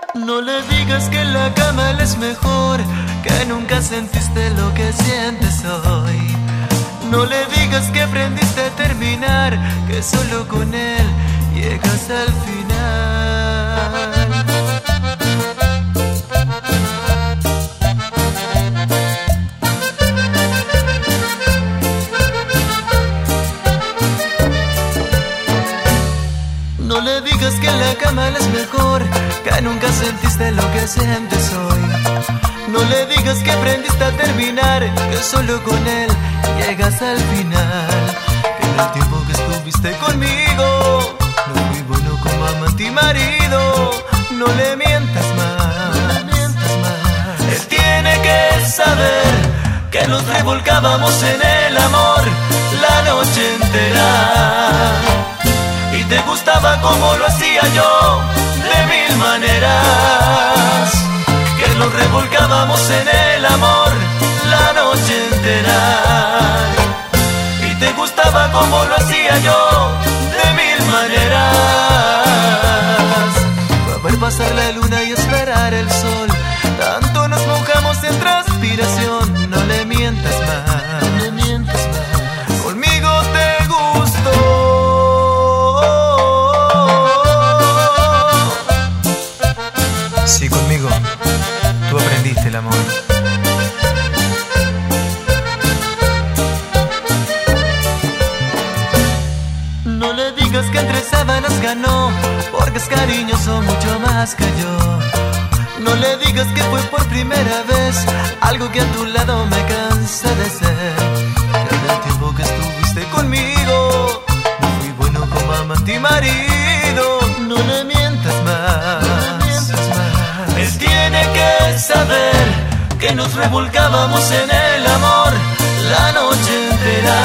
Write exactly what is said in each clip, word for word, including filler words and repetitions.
No le digas que en la cama él es mejor, que nunca sentiste lo que sientes hoy. No le digas que aprendiste a terminar, que solo con él llegas al final. No le digas que en la cama él es mejor, que nunca sentiste lo que sientes hoy. No le digas que aprendiste a terminar, que solo con él llegas al final. Que en el tiempo que estuviste conmigo no fui bueno como amante y marido. No le mientas más, no le mientas más. Él tiene que saber que nos revolcábamos en el amor la noche entera. Y te gustaba como lo hacía yo, de mil maneras. Que nos revolcábamos en el amor la noche entera. Y te gustaba como lo hacía yo, de mil maneras. Fue a ver pasar la luna y esperar el sol. Tanto nos mojamos en transpiración. No le mientas más, no le mientas más. Conmigo te gustó. Sí, conmigo tú aprendiste el amor. No le digas que entre sábanas ganó, porque es cariñoso mucho más que yo. No le digas que fue por primera vez, algo que a tu lado me cansa de ser. Que en el tiempo que estuviste conmigo no fui bueno como amante y marido. No le mientas más, no le mientas más. Él tiene que saber que nos revolcábamos en el amor la noche entera.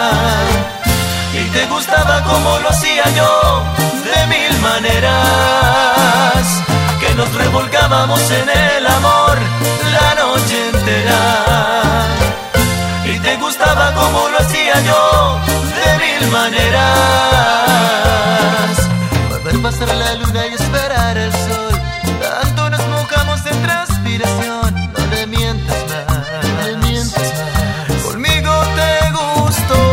Y te gustaba como lo hacía yo, de mil maneras. Que nos revolcábamos en el amor la noche entera. Y te gustaba como lo hacía yo, de mil maneras. Ver pasar la luna y esperar el sol. Tanto nos mojamos en transpiración. No le mientas más, no le mientas más. Conmigo te gustó.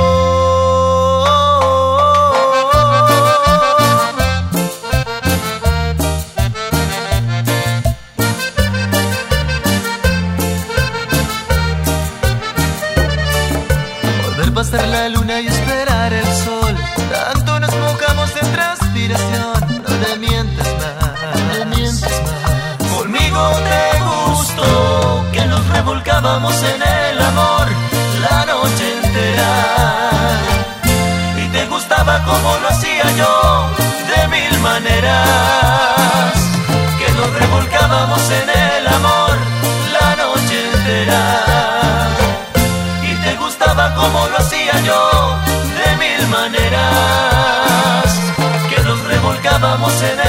Volver pasar la luna y esperar el sol. Tanto nos mojamos en transpiración. No le mientas más, no le mientas más. Conmigo te gustó que nos revolcábamos en el amor la noche entera. Y te gustaba como lo hacía yo, de mil maneras. Que nos revolcábamos en el amor la noche entera. Y te gustaba como lo hacía yo, de mil maneras. Que nos revolcábamos en el